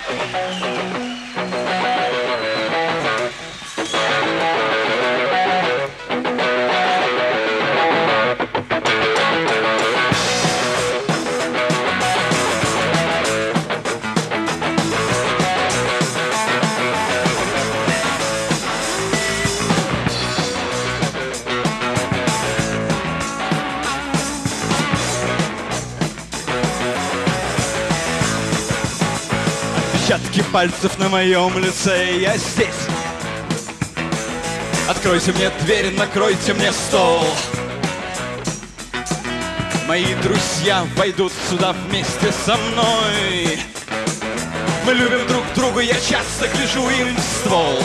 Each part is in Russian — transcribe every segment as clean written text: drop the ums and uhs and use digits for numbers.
Отпечатки пальцев на моем лице, я здесь. Откройте мне дверь, накройте мне стол. Мои друзья войдут сюда вместе со мной. Мы любим друг друга, я часто гляжу им в ствол.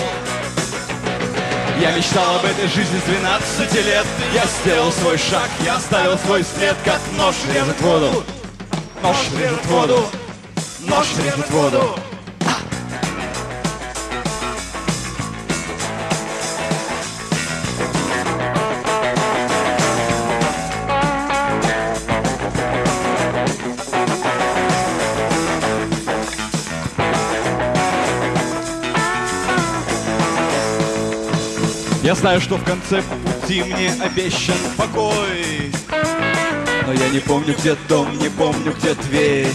Я мечтал об этой жизни с 12 лет. Я сделал свой шаг, я оставил свой след, как нож режет воду. Нож режет воду. Нож режет воду. Я знаю, что в конце пути мне обещан покой, но я не помню, где дом, не помню, где дверь.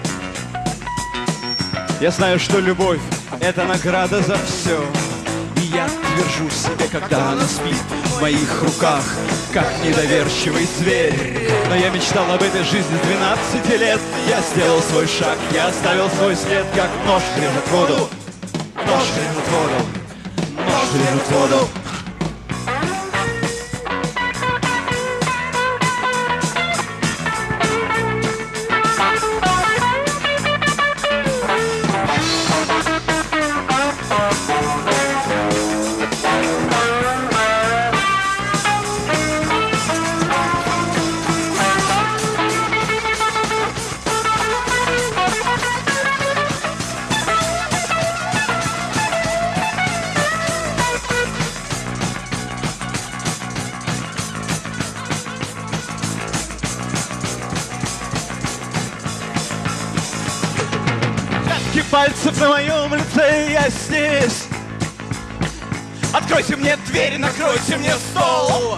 Я знаю, что любовь — это награда за все, и я твержу себе, когда она спит в моих руках, как недоверчивый зверь. Но я мечтал об этой жизни с 12 лет. Я сделал свой шаг, я оставил свой след, как нож режет воду. Нож режет воду. Нож режет воду. Пальцев на моем лице, я здесь. Откройте мне дверь, накройте мне стол.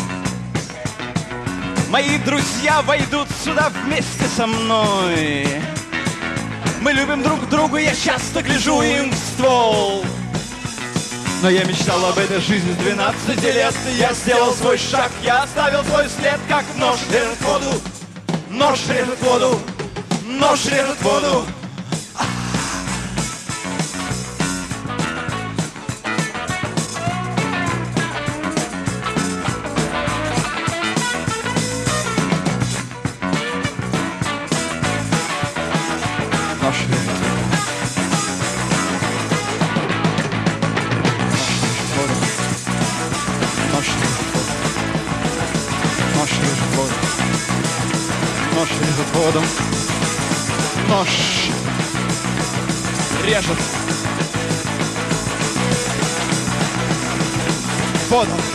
Мои друзья войдут сюда вместе со мной. Мы любим друг друга, я часто гляжу им в ствол. Но я мечтал об этой жизни с 12 лет. Я сделал свой шаг, я оставил свой след, как нож режет воду. Нож режет воду. Нож режет воду. Нож режет воду. Нож режет воду.